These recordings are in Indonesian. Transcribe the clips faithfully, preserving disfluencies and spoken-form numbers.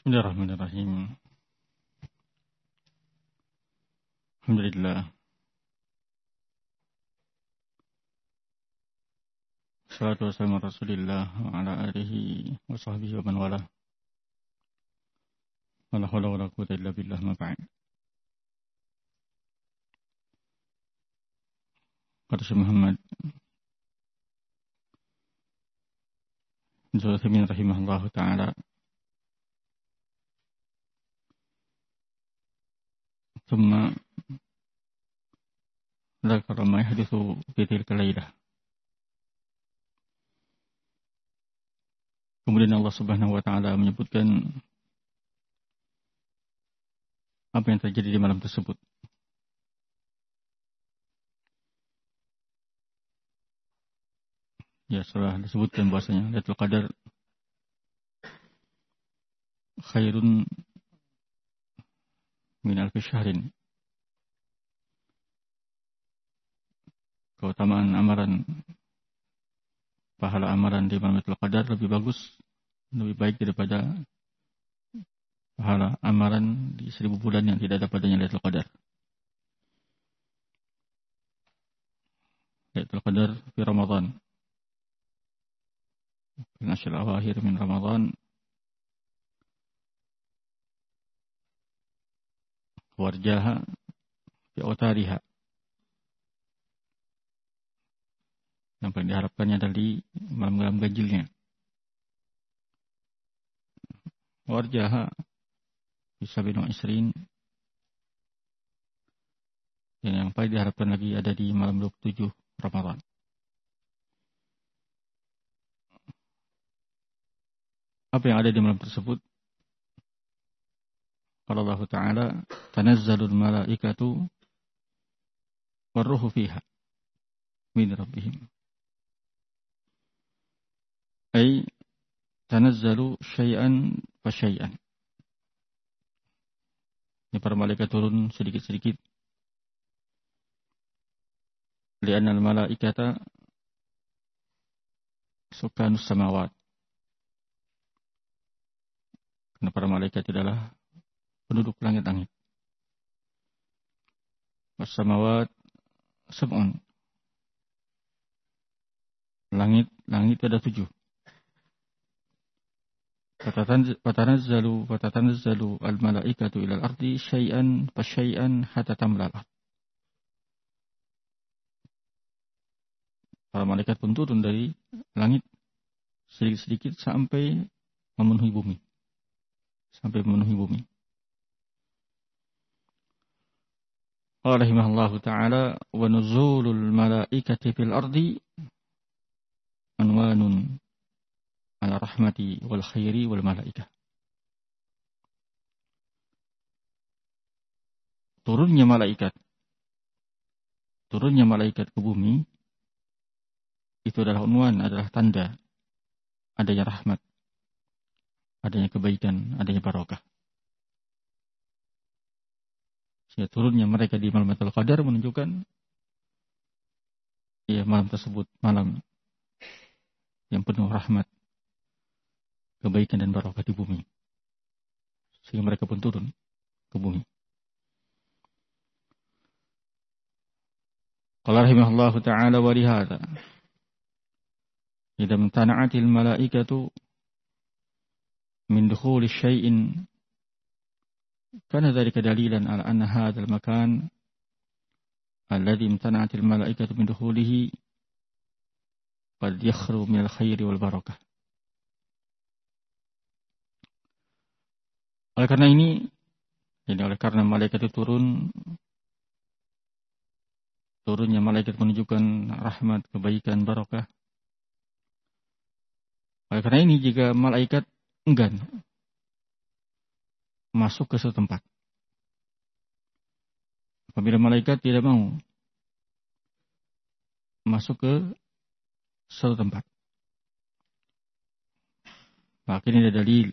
Bismillahirrahmanirrahim. Alhamdulillah. Salatu wassalamu ala Rasulillah wa ala alihi wa sahbihi wa man wala. Wala hawla wala quwwata illa billah, ma ba'd. Kata Syekh Muhammad bin Utsaimin rahimahullahu taala, ثم ذكر ما يحدث في تلك الليلة. Kemudian Allah Subhanahu wa taala menyebutkan apa yang terjadi di malam tersebut. Ya, setelah disebutkan bahwasanya Lailatul Qadar khairun min alfi syahrin. Keutamaan amalan, pahala amalan di malam Lailatul Qadar lebih bagus, lebih baik daripada pahala amalan di seribu bulan yang tidak ada padanya Lailatul Qadar. Lailatul Qadar di Ramadan, di asyr al-awakhir min Ramadan, warjaha fi autariha. Yang paling diharapkannya adalah di malam-malam ganjilnya. Warjaha fi sab'in wa ishrin. Dan yang paling diharapkan lagi ada di malam dua puluh tujuh Ramadan. Apa yang ada di malam tersebut? Qala Allah Ta'ala, tanazzalul malaikatu warruhu fiha min rabbihim. Ay tanazzalu syai'an fa syai'an. Ini para malaikat turun sedikit-sedikit. Li'anna al-malaikata sukanus samawat. Karena para malaikat adalah penduduk langit-langit. Was-samawat sab'un. Langit, langit ada tujuh. Fatanazzalu fatanazzalu al-malaikatu ila al-ardi syai'an fa syai'an hatta tamlal. Para malaikat pun turun dari langit sedikit-sedikit sampai memenuhi bumi. Sampai memenuhi bumi. Qala rahimahullahu ta'ala, wa nuzulul malaikati fil ardi anwanun ala rahmati wal khairi wal malaikah. Turunnya malaikat, turunnya malaikat ke bumi itu adalah unwan, adalah tanda adanya rahmat, adanya kebaikan, adanya barokah. Sehingga turunnya mereka di malam Lailatul Qadar menunjukkan ya malam tersebut malam yang penuh rahmat, kebaikan dan barokah di bumi. Sehingga mereka pun turun ke bumi. Qala rahimahullahu ta'ala wa lihada idza imtana'atil malaikatu min dukhuli syai'in kana dzalika dalilan ala anna hadzal makan alladhi imtana'atil malaikatu min dukhulihi qad yakhru min al-khairi wal barakah. Oleh karena ini, jadi oleh karena malaikat itu turun, turunnya malaikat menunjukkan rahmat, kebaikan, barakah. Oleh karena ini, jika malaikat enggan masuk ke suatu tempat, apabila malaikat tidak mau masuk ke suatu tempat, maka ini ada dalil.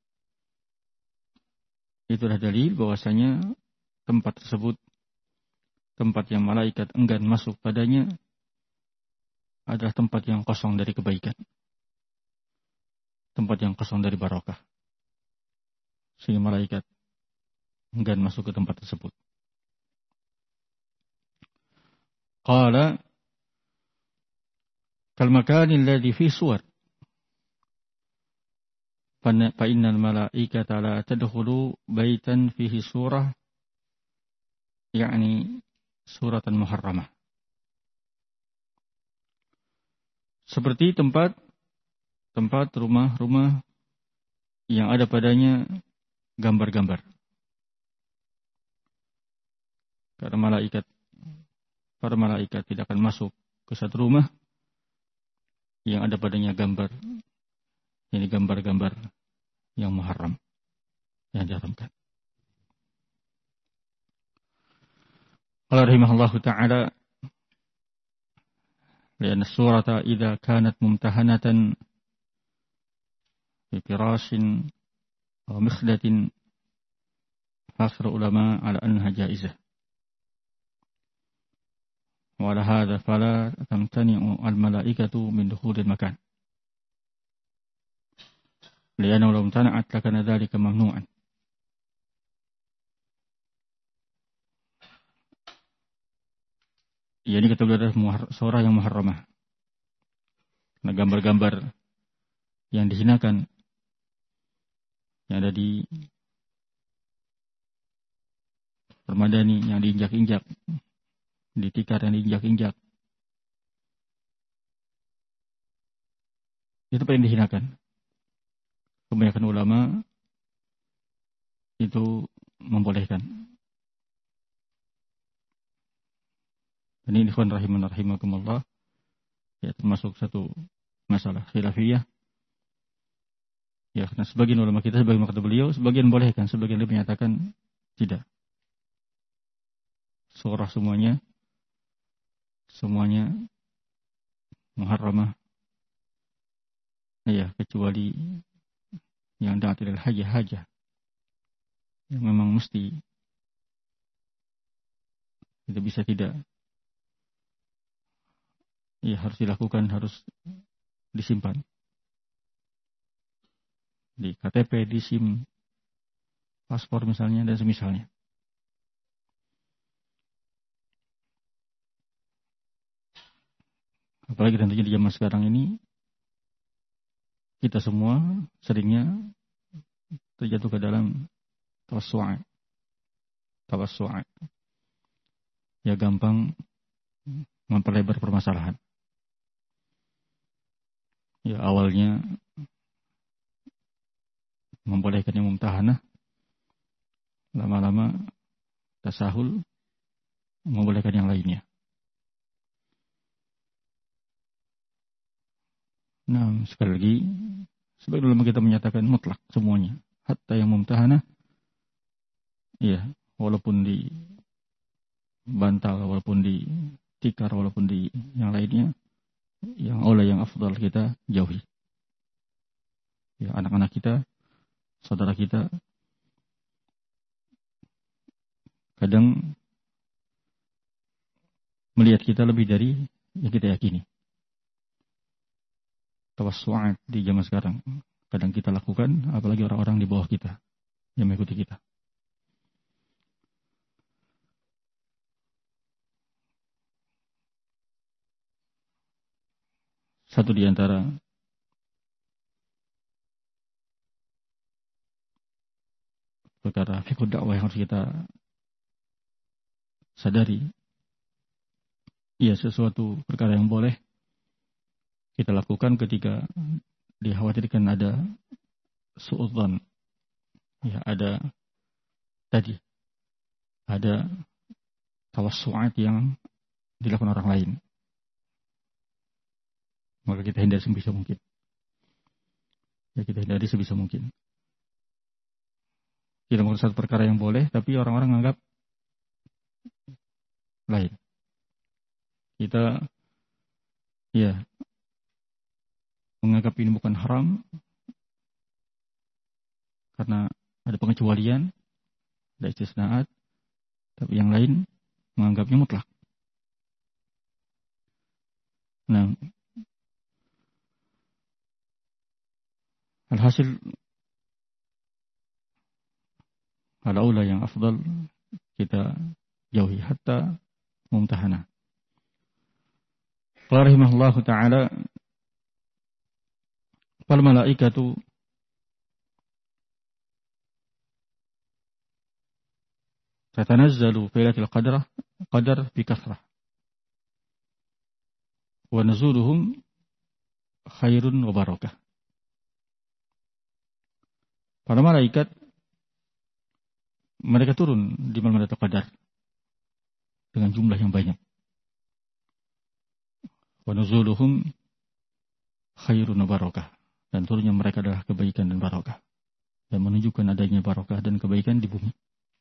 Itulah dalil bahwasanya tempat tersebut, tempat yang malaikat enggan masuk padanya, adalah tempat yang kosong dari kebaikan, tempat yang kosong dari barokah. sehingga malaikat enggan masuk ke tempat tersebut. Qala kal makani alladhi fi suwar fa innal malaikata la tadkhulu baitan fihi surah yakni suratan muharramah. Seperti tempat tempat rumah-rumah yang ada padanya gambar-gambar. Karena malaikat para malaikat tidak akan masuk ke satu rumah yang ada padanya gambar. Ini gambar-gambar yang muharram, yang diharamkan. Qala rahimahullahu ta'ala لأن السورة إذا كانت ممتهنة بفراش أو مخدة فأكثر العلماء على أنها جائزة وعلى هذا فلا تمتنع الملائكة من دخول المكان لأنه لو امتنعت لكان ذلك ممنوعا. Ya, ini kita lihat surah yang muharramah. Nah, gambar-gambar yang dihinakan yang ada di permadani, yang diinjak-injak, di tikar yang diinjak-injak, itu paling dihinakan. Kebanyakan ulama itu membolehkan. Ini ikhwan rahiman rahimakumullah, ya, termasuk satu masalah khilafiyah. Ya, karena sebagian ulama kita, sebagian kata beliau, sebagian bolehkan, sebagian lebih menyatakan tidak. Surah semuanya, semuanya muharramah. Ya, kecuali yang da'at ilal hajah-hajah, yang memang mesti, itu bisa tidak. Ya, harus dilakukan, harus disimpan di K T P, di SIM, paspor misalnya, dan semisalnya. Apalagi tentunya di zaman sekarang ini, kita semua seringnya terjatuh ke dalam tawassu'a. Tawassu'a. Ya, gampang memperlebar permasalahan. Ya, awalnya membolehkan yang mumtahanah, lama-lama tasahul membolehkan yang lainnya. Nah, sekali lagi, sebagai ulama kita menyatakan mutlak semuanya, hatta yang mumtahanah, ya, walaupun di bantal, walaupun di tikar, walaupun di yang lainnya, yang oleh yang afdal kita jauhi. Ya, anak-anak kita, saudara kita, kadang melihat kita lebih dari yang kita yakini. Tawassu'at di zaman sekarang kadang kita lakukan, apalagi orang-orang di bawah kita yang mengikuti kita. Satu di antara perkara fiqh dakwah yang harus kita sadari, iya, sesuatu perkara yang boleh kita lakukan ketika dikhawatirkan ada su'udzon, ya, ada tadi ada tawassu'at yang dilakukan orang lain, maka kita hindari sebisa mungkin. Ya, kita hindari sebisa mungkin. Kita melakukan satu perkara yang boleh, tapi orang-orang menganggap lain. Kita, ya, menganggap ini bukan haram karena ada pengecualian, ada istisnaat, tapi yang lain menganggapnya mutlak. Nah, alhasil al-aula yang afdal kita jauhi hatta mumtahana. Qala rahimahullahu ta'ala, fal malaikatu tatanazzalu fi lailatul qadr qadar bi kathrah wa nuzuluhum khairun wa barakah. Para malaikat mereka turun di malam Lailatul Qadar dengan jumlah yang banyak. Wa nuzuluhum khairun wa barakah, dan turunnya mereka adalah kebaikan dan barakah, dan menunjukkan adanya barakah dan kebaikan di bumi.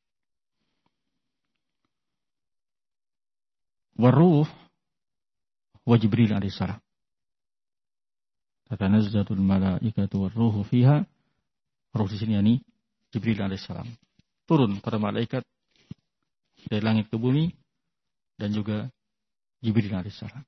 Waruh wa Jibril alaihissalam. Tatanazzalul malaikatu warruhu fiha. Ruh di sini yakni Jibril alaihissalam. Turun para malaikat dari langit ke bumi, dan juga Jibril alaihissalam.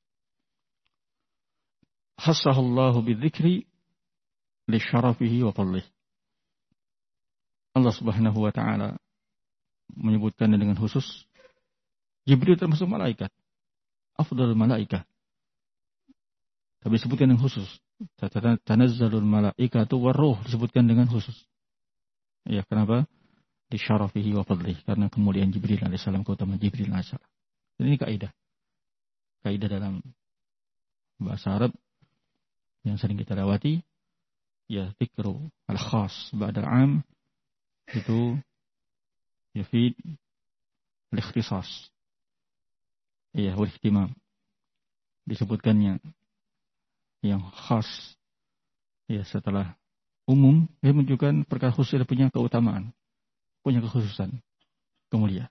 Hassahullahu bidzikri li syarafihi wa fadlihi. Allah Subhanahu wa taala menyebutkannya dengan khusus. Jibril termasuk malaikat, afdalul malaikat. Tapi disebutkan dengan khusus. Tanazzalul malaikatu warruh, disebutkan dengan khusus. Ya, kenapa? Di syarafihi wa fadlihi, karena kemuliaan Jibril alaihissalam, keutamaan Jibril alaihissalam. Ini kaidah. Kaidah dalam bahasa Arab yang sering kita lewati, ya dzikru al-khas ba'da al-'am itu yufid al-ikhtisas. Ya, wal ihtimam. Disebutkannya yang khas ya setelah umum, dia menunjukkan perkara khusus yang punya keutamaan, punya kekhususan, kemuliaan.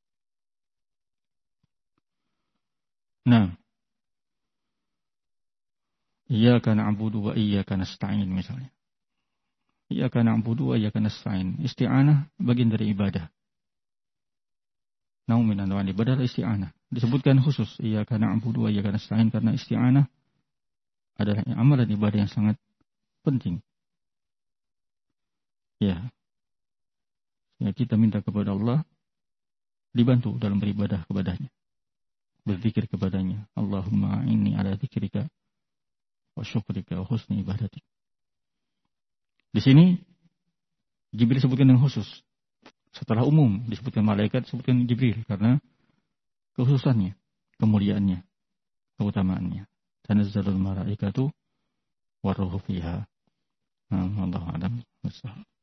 Nah, iyyaka na'budu wa iyyaka nasta'in misalnya. Iyyaka na'budu wa iyyaka nasta'in. Isti'anah bagian dari ibadah. Naum min anwa'il ibadah isti'anah. Disebutkan khusus iyyaka na'budu wa iyyaka nasta'in karena isti'anah adalah amalan ibadah yang sangat penting. Ya. Ya, kita minta kepada Allah dibantu dalam beribadah kepadanya. Berzikir kepadanya. Allahumma inni ala dzikrika wa syukrika wa husni ibadatik. Di sini Jibril disebutkan dengan khusus. Setelah umum disebutkan malaikat, disebutkan Jibril karena kekhususannya, kemuliaannya, keutamaannya. Tanazzalul malaikatu warruhu fiha. Allahu a'lam.